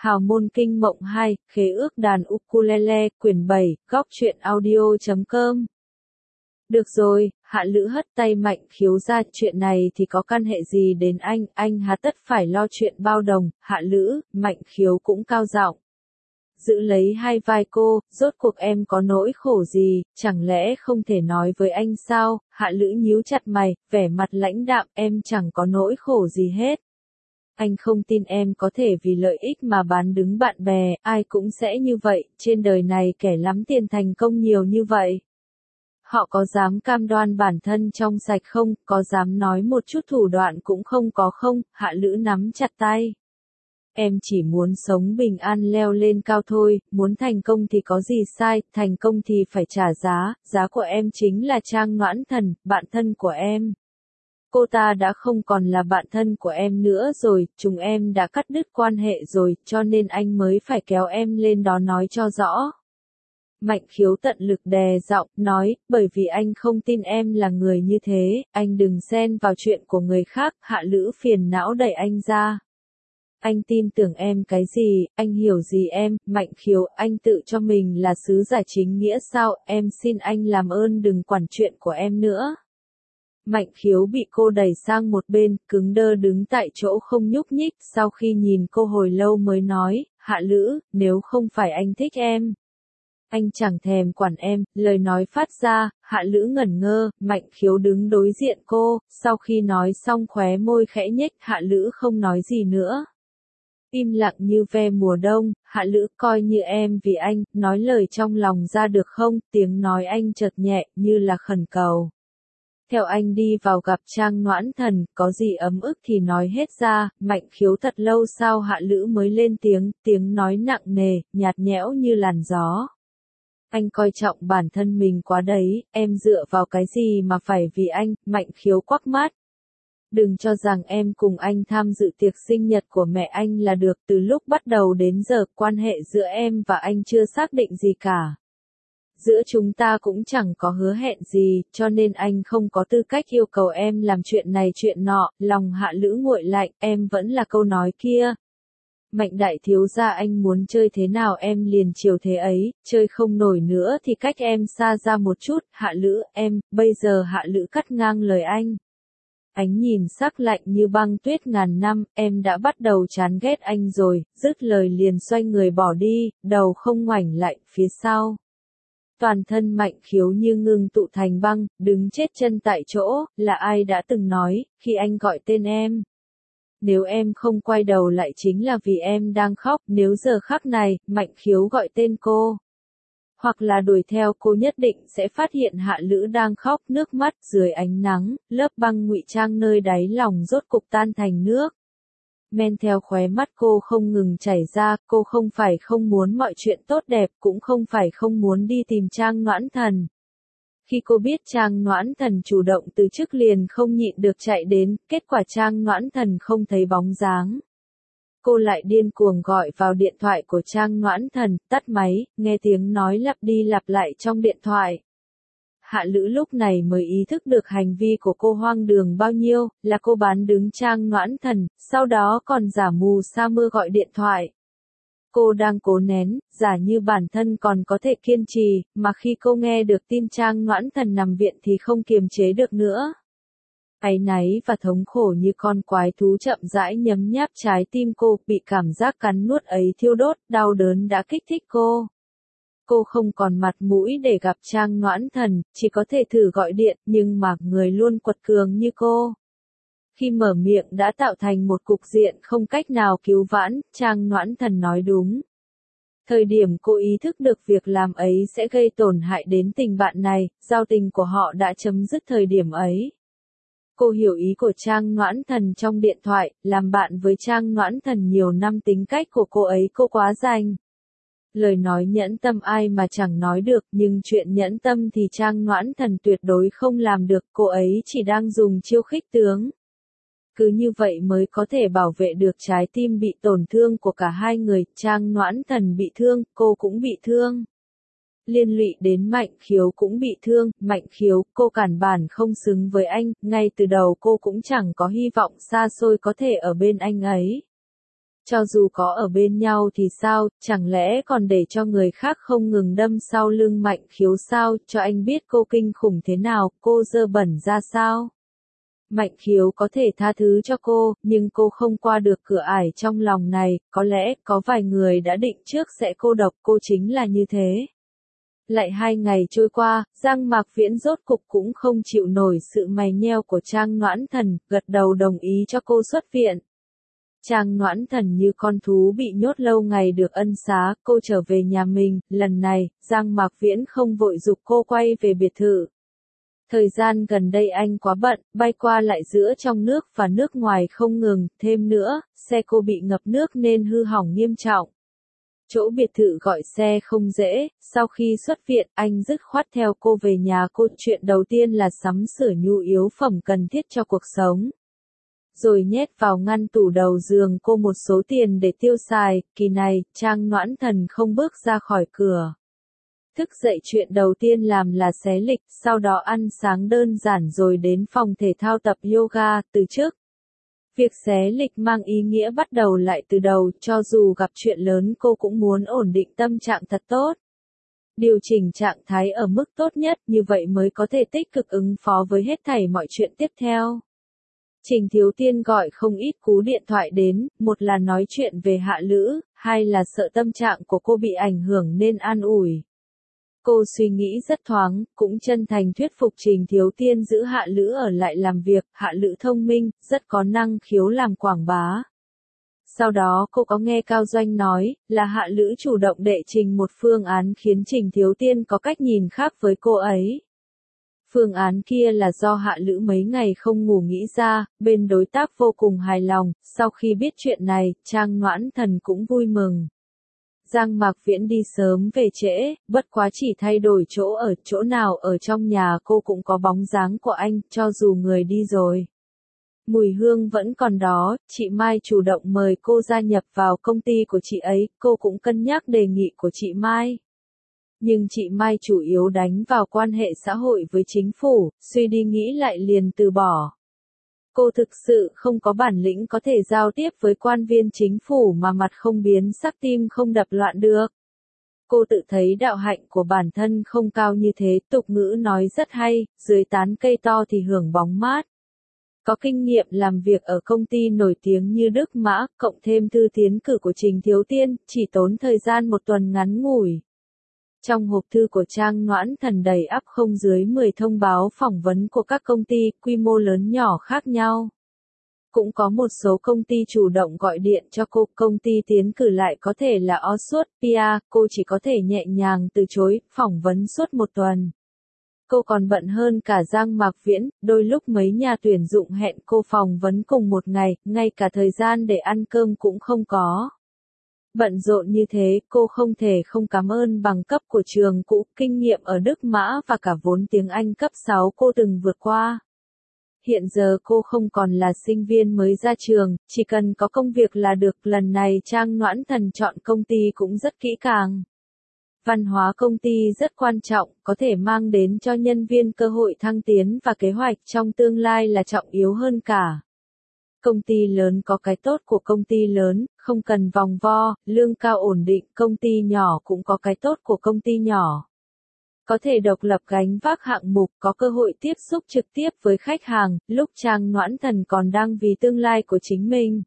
Hào môn kinh mộng 2, khế ước đàn ukulele, quyển 7, góc truyện audio.com. Được rồi, Hạ Lữ hất tay Mạnh Khiếu ra, chuyện này thì có căn hệ gì đến anh hà tất phải lo chuyện bao đồng. Hạ Lữ, Mạnh Khiếu cũng cao giọng giữ lấy hai vai cô, rốt cuộc em có nỗi khổ gì, chẳng lẽ không thể nói với anh sao? Hạ Lữ nhíu chặt mày, vẻ mặt lãnh đạm, em chẳng có nỗi khổ gì hết. Anh không tin em có thể vì lợi ích mà bán đứng bạn bè, ai cũng sẽ như vậy, trên đời này kẻ lắm tiền thành công nhiều như vậy. Họ có dám cam đoan bản thân trong sạch không, có dám nói một chút thủ đoạn cũng không có không? Hạ Lữ nắm chặt tay. Em chỉ muốn sống bình an leo lên cao thôi, muốn thành công thì có gì sai, thành công thì phải trả giá, giá của em chính là Trang Noãn Thần, bạn thân của em. Cô ta đã không còn là bạn thân của em nữa rồi, chúng em đã cắt đứt quan hệ rồi, cho nên anh mới phải kéo em lên đó nói cho rõ. Mạnh Khiếu tận lực đè giọng, nói, bởi vì anh không tin em là người như thế, anh đừng xen vào chuyện của người khác. Hạ Lữ phiền não đẩy anh ra. Anh tin tưởng em cái gì, anh hiểu gì em? Mạnh Khiếu, anh tự cho mình là sứ giả chính nghĩa sao? Em xin anh làm ơn đừng quản chuyện của em nữa. Mạnh Khiếu bị cô đẩy sang một bên, cứng đơ đứng tại chỗ không nhúc nhích, sau khi nhìn cô hồi lâu mới nói, Hạ Lữ, nếu không phải anh thích em, anh chẳng thèm quản em. Lời nói phát ra, Hạ Lữ ngẩn ngơ, Mạnh Khiếu đứng đối diện cô, sau khi nói xong khóe môi khẽ nhếch. Hạ Lữ không nói gì nữa. Im lặng như ve mùa đông. Hạ Lữ, coi như em vì anh, nói lời trong lòng ra được không? Tiếng nói anh chợt nhẹ, như là khẩn cầu. Theo anh đi vào gặp Trang Noãn Thần, có gì ấm ức thì nói hết ra. Mạnh Khiếu thật lâu sau Hạ Lữ mới lên tiếng, tiếng nói nặng nề, nhạt nhẽo như làn gió. Anh coi trọng bản thân mình quá đấy, em dựa vào cái gì mà phải vì anh? Mạnh Khiếu quắc mắt. Đừng cho rằng em cùng anh tham dự tiệc sinh nhật của mẹ anh là được, từ lúc bắt đầu đến giờ, quan hệ giữa em và anh chưa xác định gì cả. Giữa chúng ta cũng chẳng có hứa hẹn gì, cho nên anh không có tư cách yêu cầu em làm chuyện này chuyện nọ. Lòng Hạ Lữ nguội lạnh, em vẫn là câu nói kia. Mạnh đại thiếu gia, anh muốn chơi thế nào em liền chiều thế ấy, chơi không nổi nữa thì cách em xa ra một chút. Hạ Lữ, em, bây giờ. Hạ Lữ cắt ngang lời anh. Ánh nhìn sắc lạnh như băng tuyết ngàn năm, em đã bắt đầu chán ghét anh rồi. Dứt lời liền xoay người bỏ đi, đầu không ngoảnh lại phía sau. Toàn thân Mạnh Khiếu như ngưng tụ thành băng, đứng chết chân tại chỗ. Là ai đã từng nói, khi anh gọi tên em, nếu em không quay đầu lại chính là vì em đang khóc. Nếu giờ khắc này, Mạnh Khiếu gọi tên cô, hoặc là đuổi theo cô, nhất định sẽ phát hiện Hạ Lữ đang khóc. Nước mắt dưới ánh nắng, lớp băng ngụy trang nơi đáy lòng rốt cục tan thành nước. Men theo khóe mắt cô không ngừng chảy ra, cô không phải không muốn mọi chuyện tốt đẹp, cũng không phải không muốn đi tìm Trang Noãn Thần. Khi cô biết Trang Noãn Thần chủ động từ chức liền không nhịn được chạy đến, kết quả Trang Noãn Thần không thấy bóng dáng. Cô lại điên cuồng gọi vào điện thoại của Trang Noãn Thần, tắt máy, nghe tiếng nói lặp đi lặp lại trong điện thoại. Hạ Lữ lúc này mới ý thức được hành vi của cô hoang đường bao nhiêu, là cô bán đứng Trang Noãn Thần, sau đó còn giả mù sa mưa gọi điện thoại. Cô đang cố nén, giả như bản thân còn có thể kiên trì, mà khi cô nghe được tin Trang Noãn Thần nằm viện thì không kiềm chế được nữa. Áy náy và thống khổ như con quái thú chậm rãi nhấm nháp trái tim cô, bị cảm giác cắn nuốt ấy thiêu đốt, đau đớn đã kích thích cô. Cô không còn mặt mũi để gặp Trang Noãn Thần, chỉ có thể thử gọi điện, nhưng mà người luôn quật cường như cô. Khi mở miệng đã tạo thành một cục diện không cách nào cứu vãn. Trang Noãn Thần nói đúng. Thời điểm cô ý thức được việc làm ấy sẽ gây tổn hại đến tình bạn này, giao tình của họ đã chấm dứt thời điểm ấy. Cô hiểu ý của Trang Noãn Thần trong điện thoại, làm bạn với Trang Noãn Thần nhiều năm, tính cách của cô ấy cô quá rành. Lời nói nhẫn tâm ai mà chẳng nói được, nhưng chuyện nhẫn tâm thì Trang Noãn Thần tuyệt đối không làm được, cô ấy chỉ đang dùng chiêu khích tướng. Cứ như vậy mới có thể bảo vệ được trái tim bị tổn thương của cả hai người. Trang Noãn Thần bị thương, cô cũng bị thương. Liên lụy đến Mạnh Khiếu cũng bị thương. Mạnh Khiếu, cô cản bản không xứng với anh, ngay từ đầu cô cũng chẳng có hy vọng xa xôi có thể ở bên anh ấy. Cho dù có ở bên nhau thì sao, chẳng lẽ còn để cho người khác không ngừng đâm sau lưng Mạnh Khiếu sao, cho anh biết cô kinh khủng thế nào, cô dơ bẩn ra sao. Mạnh Khiếu có thể tha thứ cho cô, nhưng cô không qua được cửa ải trong lòng này, có lẽ có vài người đã định trước sẽ cô độc, cô chính là như thế. Lại 2 ngày trôi qua, Giang Mạc Viễn rốt cục cũng không chịu nổi sự mày nheo của Trang Noãn Thần, gật đầu đồng ý cho cô xuất viện. Trang Noãn Thần như con thú bị nhốt lâu ngày được ân xá, cô trở về nhà mình, lần này, Giang Mạc Viễn không vội giục cô quay về biệt thự. Thời gian gần đây anh quá bận, bay qua lại giữa trong nước và nước ngoài không ngừng, thêm nữa, xe cô bị ngập nước nên hư hỏng nghiêm trọng. Chỗ biệt thự gọi xe không dễ, sau khi xuất viện, anh dứt khoát theo cô về nhà cô, chuyện đầu tiên là sắm sửa nhu yếu phẩm cần thiết cho cuộc sống. Rồi nhét vào ngăn tủ đầu giường cô một số tiền để tiêu xài, kỳ này, Trang Noãn Thần không bước ra khỏi cửa. Thức dậy chuyện đầu tiên làm là xé lịch, sau đó ăn sáng đơn giản rồi đến phòng thể thao tập yoga, từ trước. Việc xé lịch mang ý nghĩa bắt đầu lại từ đầu, cho dù gặp chuyện lớn cô cũng muốn ổn định tâm trạng thật tốt. Điều chỉnh trạng thái ở mức tốt nhất, như vậy mới có thể tích cực ứng phó với hết thảy mọi chuyện tiếp theo. Trình Thiếu Tiên gọi không ít cú điện thoại đến, một là nói chuyện về Hạ Lữ, hai là sợ tâm trạng của cô bị ảnh hưởng nên an ủi. Cô suy nghĩ rất thoáng, cũng chân thành thuyết phục Trình Thiếu Tiên giữ Hạ Lữ ở lại làm việc, Hạ Lữ thông minh, rất có năng khiếu làm quảng bá. Sau đó cô có nghe Cao Doanh nói, là Hạ Lữ chủ động đệ trình một phương án khiến Trình Thiếu Tiên có cách nhìn khác với cô ấy. Phương án kia là do Hạ Lữ mấy ngày không ngủ nghĩ ra, bên đối tác vô cùng hài lòng, sau khi biết chuyện này, Trang Noãn Thần cũng vui mừng. Giang Mạc Viễn đi sớm về trễ, bất quá chỉ thay đổi chỗ nào ở trong nhà cô cũng có bóng dáng của anh, cho dù người đi rồi. Mùi hương vẫn còn đó, chị Mai chủ động mời cô gia nhập vào công ty của chị ấy, cô cũng cân nhắc đề nghị của chị Mai. Nhưng chị Mai chủ yếu đánh vào quan hệ xã hội với chính phủ, suy đi nghĩ lại liền từ bỏ. Cô thực sự không có bản lĩnh có thể giao tiếp với quan viên chính phủ mà mặt không biến sắc tim không đập loạn được. Cô tự thấy đạo hạnh của bản thân không cao như thế, tục ngữ nói rất hay, dưới tán cây to thì hưởng bóng mát. Có kinh nghiệm làm việc ở công ty nổi tiếng như Đức Mã, cộng thêm thư tiến cử của Trình Thiếu Tiên, chỉ tốn thời gian một tuần ngắn ngủi. Trong hộp thư của Trang Noãn Thần đầy ắp không dưới 10 thông báo phỏng vấn của các công ty, quy mô lớn nhỏ khác nhau. Cũng có một số công ty chủ động gọi điện cho cô, công ty tiến cử lại có thể là Oswald, PR, cô chỉ có thể nhẹ nhàng từ chối, phỏng vấn suốt một tuần. Cô còn bận hơn cả Giang Mạc Viễn, đôi lúc mấy nhà tuyển dụng hẹn cô phỏng vấn cùng một ngày, ngay cả thời gian để ăn cơm cũng không có. Bận rộn như thế, cô không thể không cảm ơn bằng cấp của trường cũ, kinh nghiệm ở Đức Mã và cả vốn tiếng Anh cấp 6 cô từng vượt qua. Hiện giờ cô không còn là sinh viên mới ra trường, chỉ cần có công việc là được, lần này Trang Noãn Thần chọn công ty cũng rất kỹ càng. Văn hóa công ty rất quan trọng, có thể mang đến cho nhân viên cơ hội thăng tiến và kế hoạch trong tương lai là trọng yếu hơn cả. Công ty lớn có cái tốt của công ty lớn, không cần vòng vo, lương cao ổn định, công ty nhỏ cũng có cái tốt của công ty nhỏ. Có thể độc lập gánh vác hạng mục, có cơ hội tiếp xúc trực tiếp với khách hàng, lúc Trang Noãn Thần còn đang vì tương lai của chính mình.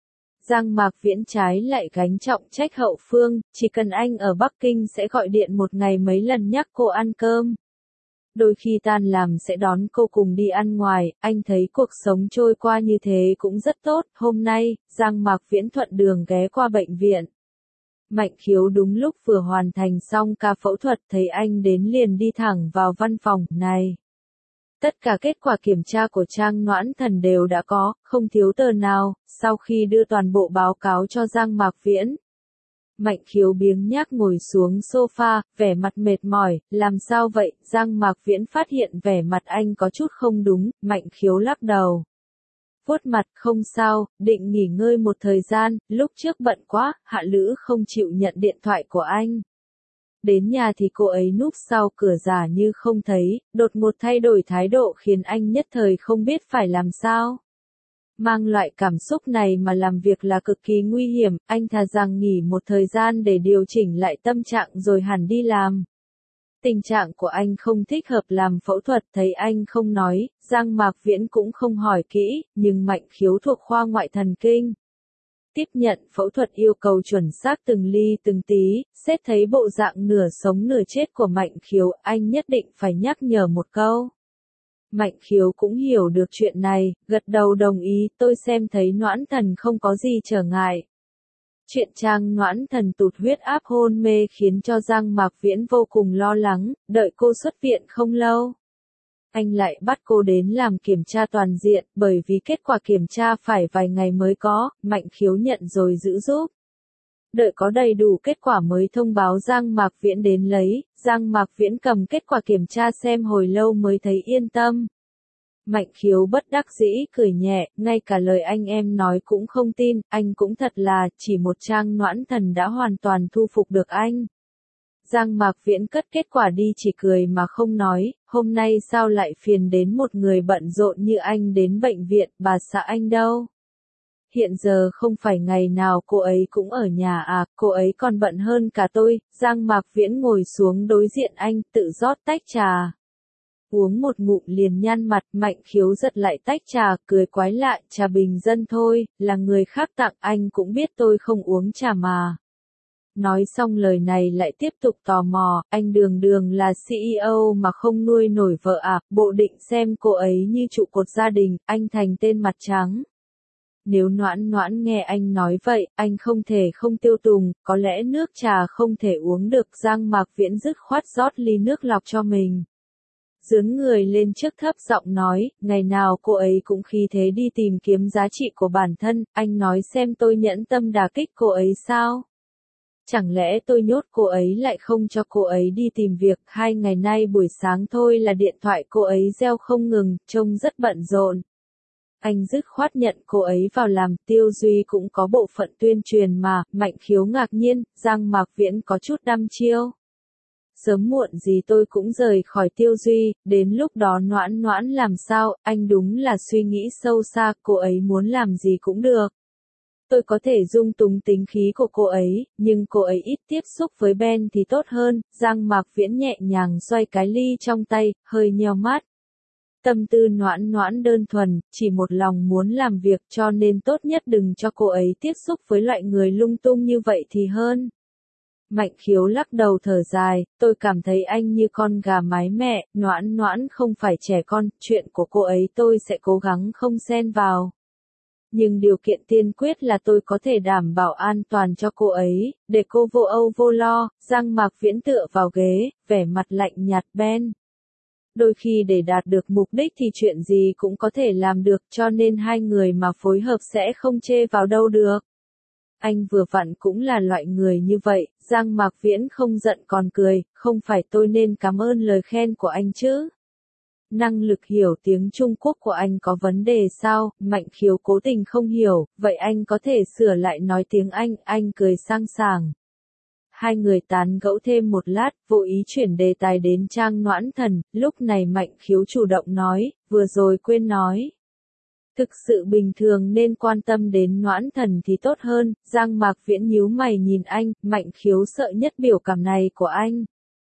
Giang Mạc Viễn trái lại gánh trọng trách hậu phương, chỉ cần anh ở Bắc Kinh sẽ gọi điện một ngày mấy lần nhắc cô ăn cơm. Đôi khi tan làm sẽ đón cô cùng đi ăn ngoài, anh thấy cuộc sống trôi qua như thế cũng rất tốt. Hôm nay, Giang Mạc Viễn thuận đường ghé qua bệnh viện. Mạnh Khiếu đúng lúc vừa hoàn thành xong ca phẫu thuật, thấy anh đến liền đi thẳng vào văn phòng, này. Tất cả kết quả kiểm tra của Trang Noãn Thần đều đã có, không thiếu tờ nào, sau khi đưa toàn bộ báo cáo cho Giang Mạc Viễn. Mạnh Khiếu biếng nhác ngồi xuống sofa, vẻ mặt mệt mỏi, làm sao vậy? Giang Mạc Viễn phát hiện vẻ mặt anh có chút không đúng, Mạnh Khiếu lắc đầu. Vuốt mặt, không sao, định nghỉ ngơi một thời gian, lúc trước bận quá, Hạ Lữ không chịu nhận điện thoại của anh. Đến nhà thì cô ấy núp sau cửa giả như không thấy, đột ngột thay đổi thái độ khiến anh nhất thời không biết phải làm sao. Mang loại cảm xúc này mà làm việc là cực kỳ nguy hiểm, anh thà rằng nghỉ một thời gian để điều chỉnh lại tâm trạng rồi hẳn đi làm. Tình trạng của anh không thích hợp làm phẫu thuật, thấy anh không nói, Giang Mạc Viễn cũng không hỏi kỹ, nhưng Mạnh Khiếu thuộc khoa ngoại thần kinh. Tiếp nhận phẫu thuật yêu cầu chuẩn xác từng ly từng tí, xét thấy bộ dạng nửa sống nửa chết của Mạnh Khiếu, anh nhất định phải nhắc nhở một câu. Mạnh Khiếu cũng hiểu được chuyện này, gật đầu đồng ý, tôi xem thấy Noãn Thần không có gì trở ngại. Chuyện Trang Noãn Thần tụt huyết áp hôn mê khiến cho Giang Mạc Viễn vô cùng lo lắng, đợi cô xuất viện không lâu. Anh lại bắt cô đến làm kiểm tra toàn diện, bởi vì kết quả kiểm tra phải vài ngày mới có, Mạnh Khiếu nhận rồi giữ giúp. Đợi có đầy đủ kết quả mới thông báo Giang Mạc Viễn đến lấy, Giang Mạc Viễn cầm kết quả kiểm tra xem hồi lâu mới thấy yên tâm. Mạnh Khiếu bất đắc dĩ cười nhẹ, ngay cả lời anh em nói cũng không tin, anh cũng thật là, chỉ một Trang Noãn Thần đã hoàn toàn thu phục được anh. Giang Mạc Viễn cất kết quả đi chỉ cười mà không nói, hôm nay sao lại phiền đến một người bận rộn như anh đến bệnh viện, bà xã anh đâu? Hiện giờ không phải ngày nào cô ấy cũng ở nhà à, cô ấy còn bận hơn cả tôi. Giang Mạc Viễn ngồi xuống đối diện anh, tự rót tách trà. Uống một ngụm liền nhăn mặt, Mạnh Khiếu giật lại tách trà, cười quái lạ, trà bình dân thôi, là người khác tặng, anh cũng biết tôi không uống trà mà. Nói xong lời này lại tiếp tục tò mò, anh Đường Đường là CEO mà không nuôi nổi vợ à, bộ định xem cô ấy như trụ cột gia đình, anh thành tên mặt trắng. Nếu Noãn Noãn nghe anh nói vậy, anh không thể không tiêu tùng, có lẽ nước trà không thể uống được. Giang Mạc Viễn dứt khoát rót ly nước lọc cho mình. Dướn người lên trước thấp giọng nói, ngày nào cô ấy cũng khí thế đi tìm kiếm giá trị của bản thân, anh nói xem tôi nhẫn tâm đả kích cô ấy sao? Chẳng lẽ tôi nhốt cô ấy lại không cho cô ấy đi tìm việc, 2 ngày nay buổi sáng thôi là điện thoại cô ấy reo không ngừng, trông rất bận rộn. Anh dứt khoát nhận cô ấy vào làm, Tiêu Duy cũng có bộ phận tuyên truyền mà, Mạnh Khiếu ngạc nhiên, Giang Mạc Viễn có chút đăm chiêu. Sớm muộn gì tôi cũng rời khỏi Tiêu Duy, đến lúc đó Noãn Noãn làm sao, anh đúng là suy nghĩ sâu xa, cô ấy muốn làm gì cũng được. Tôi có thể dung túng tính khí của cô ấy, nhưng cô ấy ít tiếp xúc với Ben thì tốt hơn. Giang Mạc Viễn nhẹ nhàng xoay cái ly trong tay, hơi nheo mắt. Tâm tư Noãn Noãn đơn thuần, chỉ một lòng muốn làm việc cho nên tốt nhất đừng cho cô ấy tiếp xúc với loại người lung tung như vậy thì hơn. Mạnh Khiếu lắc đầu thở dài, tôi cảm thấy anh như con gà mái mẹ, Noãn Noãn không phải trẻ con, chuyện của cô ấy tôi sẽ cố gắng không xen vào. Nhưng điều kiện tiên quyết là tôi có thể đảm bảo an toàn cho cô ấy, để cô vô âu vô lo. Giang Mạc Viễn tựa vào ghế, vẻ mặt lạnh nhạt. Ben. Đôi khi để đạt được mục đích thì chuyện gì cũng có thể làm được, cho nên hai người mà phối hợp sẽ không chê vào đâu được. Anh vừa vặn cũng là loại người như vậy. Giang Mạc Viễn không giận còn cười, không phải tôi nên cảm ơn lời khen của anh chứ? Năng lực hiểu tiếng Trung Quốc của anh có vấn đề sao? Mạnh Khiếu cố tình không hiểu, vậy anh có thể sửa lại nói tiếng Anh cười sang sảng. Hai người tán gẫu thêm một lát, vô ý chuyển đề tài đến Trang Noãn Thần, lúc này Mạnh Khiếu chủ động nói, vừa rồi quên nói. Thực sự bình thường nên quan tâm đến Noãn Thần thì tốt hơn. Giang Mạc Viễn nhíu mày nhìn anh, Mạnh Khiếu sợ nhất biểu cảm này của anh.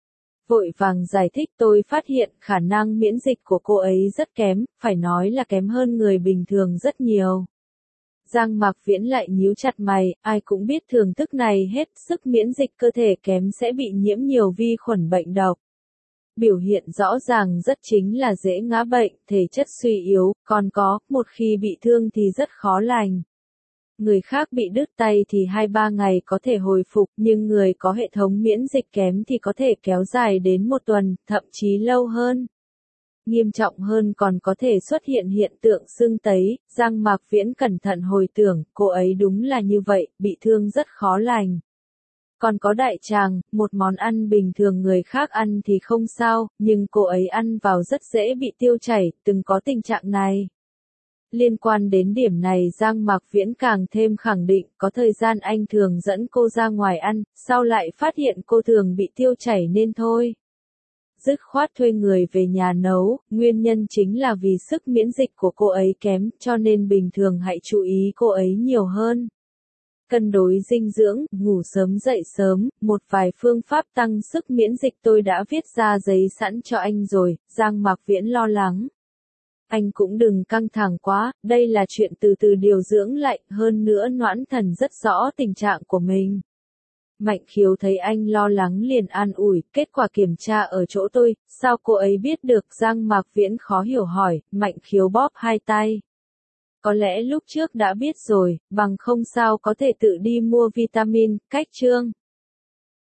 Vội vàng giải thích, tôi phát hiện khả năng miễn dịch của cô ấy rất kém, phải nói là kém hơn người bình thường rất nhiều. Giang Mạc Viễn lại nhíu chặt mày, ai cũng biết thưởng thức này hết, sức miễn dịch cơ thể kém sẽ bị nhiễm nhiều vi khuẩn bệnh độc. Biểu hiện rõ ràng rất chính là dễ ngã bệnh, thể chất suy yếu, còn có, một khi bị thương thì rất khó lành. Người khác bị đứt tay thì 2-3 ngày có thể hồi phục, nhưng người có hệ thống miễn dịch kém thì có thể kéo dài đến 1 tuần, thậm chí lâu hơn. Nghiêm trọng hơn còn có thể xuất hiện hiện tượng sưng tấy. Giang Mạc Viễn cẩn thận hồi tưởng, cô ấy đúng là như vậy, bị thương rất khó lành. Còn có đại tràng, một món ăn bình thường người khác ăn thì không sao, nhưng cô ấy ăn vào rất dễ bị tiêu chảy, từng có tình trạng này. Liên quan đến điểm này Giang Mạc Viễn càng thêm khẳng định, có thời gian anh thường dẫn cô ra ngoài ăn, sau lại phát hiện cô thường bị tiêu chảy nên thôi. dứt khoát thuê người về nhà nấu, nguyên nhân chính là vì sức miễn dịch của cô ấy kém, cho nên bình thường hãy chú ý cô ấy nhiều hơn. Cân đối dinh dưỡng, ngủ sớm dậy sớm, một vài phương pháp tăng sức miễn dịch tôi đã viết ra giấy sẵn cho anh rồi, Giang Mạc Viễn lo lắng. Anh cũng đừng căng thẳng quá, đây là chuyện từ từ điều dưỡng lại, hơn nữa Noãn Thần rất rõ tình trạng của mình. Mạnh Khiếu thấy anh lo lắng liền an ủi, kết quả kiểm tra ở chỗ tôi, sao cô ấy biết được? Giang Mạc Viễn khó hiểu hỏi, Mạnh Khiếu bóp hai tay. Có lẽ lúc trước đã biết rồi, bằng không sao có thể tự đi mua vitamin, cách chương.